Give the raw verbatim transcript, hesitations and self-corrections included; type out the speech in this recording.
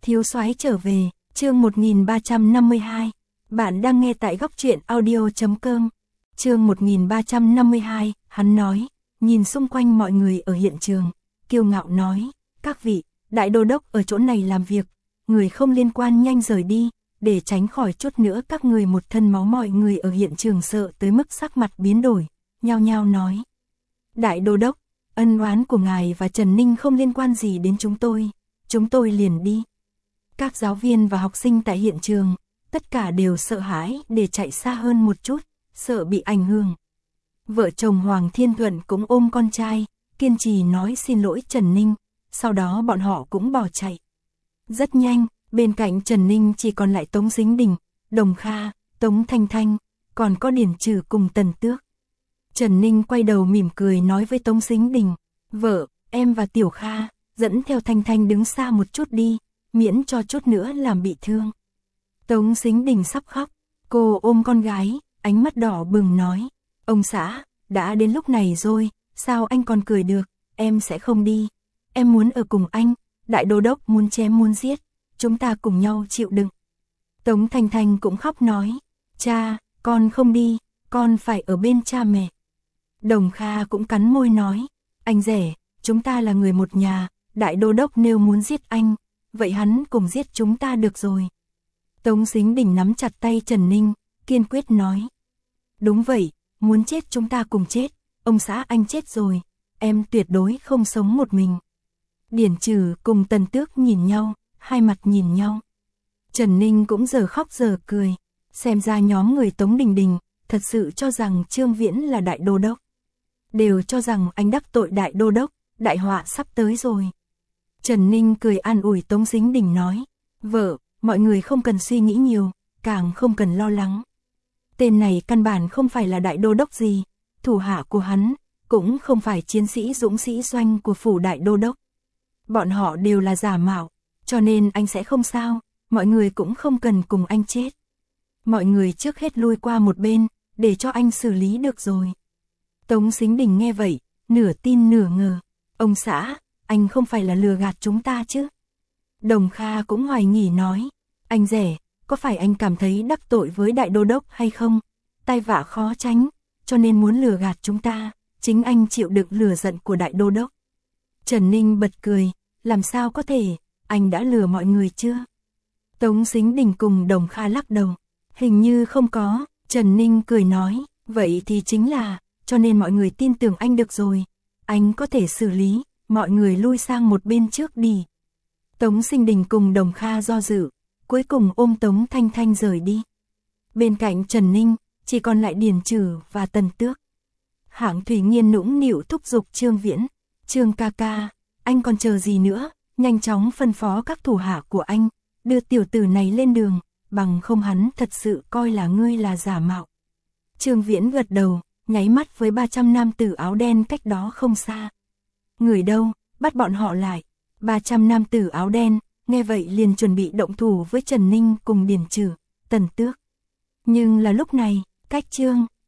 Thiếu soái trở về, chương một nghìn ba trăm năm mươi hai. Bạn đang nghe tại góc truyện audio chấm com. Chương một nghìn ba trăm năm mươi hai, hắn nói, nhìn xung quanh mọi người ở hiện trường, kiêu ngạo nói, các vị, đại đô đốc ở chỗ này làm việc, người không liên quan nhanh rời đi, để tránh khỏi chút nữa các người một thân máu. Mọi người ở hiện trường sợ tới mức sắc mặt biến đổi, nhao nhao nói. Đại đô đốc, ân oán của ngài và Trần Ninh không liên quan gì đến chúng tôi, chúng tôi liền đi. Các giáo viên và học sinh tại hiện trường, tất cả đều sợ hãi để chạy xa hơn một chút, sợ bị ảnh hưởng. Vợ chồng Hoàng Thiên Thuận cũng ôm con trai, kiên trì nói xin lỗi Trần Ninh, sau đó bọn họ cũng bỏ chạy. Rất nhanh, bên cạnh Trần Ninh chỉ còn lại Tống Dính Đình, Đồng Kha, Tống Thanh Thanh, còn có Điển Trừ cùng Tần Tước. Trần Ninh quay đầu mỉm cười nói với Tống Dính Đình, vợ, em và Tiểu Kha, dẫn theo Thanh Thanh đứng xa một chút đi, miễn cho chút nữa làm bị thương. Tống Dính Đình sắp khóc, cô ôm con gái, ánh mắt đỏ bừng nói, ông xã, đã đến lúc này rồi, sao anh còn cười được, em sẽ không đi, em muốn ở cùng anh, đại đô đốc muốn chém muốn giết, chúng ta cùng nhau chịu đựng. Tống Thanh Thanh cũng khóc nói, cha, con không đi, con phải ở bên cha mẹ. Đồng Kha cũng cắn môi nói, anh rể, chúng ta là người một nhà, đại đô đốc nếu muốn giết anh, vậy hắn cùng giết chúng ta được rồi. Tống Dính Đình nắm chặt tay Trần Ninh, kiên quyết nói. Đúng vậy, muốn chết chúng ta cùng chết, ông xã anh chết rồi, em tuyệt đối không sống một mình. Điển Trừ cùng Tần Tước nhìn nhau, hai mặt nhìn nhau. Trần Ninh cũng giờ khóc giờ cười, xem ra nhóm người Tống Đình Đình, thật sự cho rằng Trương Viễn là đại đô đốc. Đều cho rằng anh đắc tội đại đô đốc, đại họa sắp tới rồi. Trần Ninh cười an ủi Tống Dính Đình nói, vợ, mọi người không cần suy nghĩ nhiều, càng không cần lo lắng. Tên này căn bản không phải là đại đô đốc gì, thủ hạ của hắn, cũng không phải chiến sĩ dũng sĩ doanh của phủ đại đô đốc. Bọn họ đều là giả mạo, cho nên anh sẽ không sao, mọi người cũng không cần cùng anh chết. Mọi người trước hết lui qua một bên, để cho anh xử lý được rồi. Tống Dính Đình nghe vậy, nửa tin nửa ngờ, ông xã, anh không phải là lừa gạt chúng ta chứ? Đồng Kha cũng hoài nghi nói, anh rể, có phải anh cảm thấy đắc tội với đại đô đốc hay không? Tai vạ khó tránh, cho nên muốn lừa gạt chúng ta, chính anh chịu đựng lửa giận của đại đô đốc. Trần Ninh bật cười, làm sao có thể, anh đã lừa mọi người chưa? Tống Dính Đình cùng Đồng Kha lắc đầu, hình như không có. Trần Ninh cười nói, vậy thì chính là, cho nên mọi người tin tưởng anh được rồi, anh có thể xử lý, mọi người lui sang một bên trước đi. Tống Dính Đình cùng Đồng Kha do dự, cuối cùng ôm Tống Thanh Thanh rời đi. Bên cạnh Trần Ninh, chỉ còn lại Điển Trừ và Tần Tước. Hạng Thủy Nghiên nũng nịu thúc giục Trương Viễn, Trương ca ca, anh còn chờ gì nữa, nhanh chóng phân phó các thủ hạ của anh, đưa tiểu tử này lên đường, bằng không hắn thật sự coi là ngươi là giả mạo. Trương Viễn gật đầu, nháy mắt với ba trăm nam tử áo đen cách đó không xa. Người đâu, bắt bọn họ lại. ba trăm nam tử áo đen, nghe vậy liền chuẩn bị động thủ với Trần Ninh cùng Điển Trừ, Tần Tước. Nhưng là lúc này, cách Trương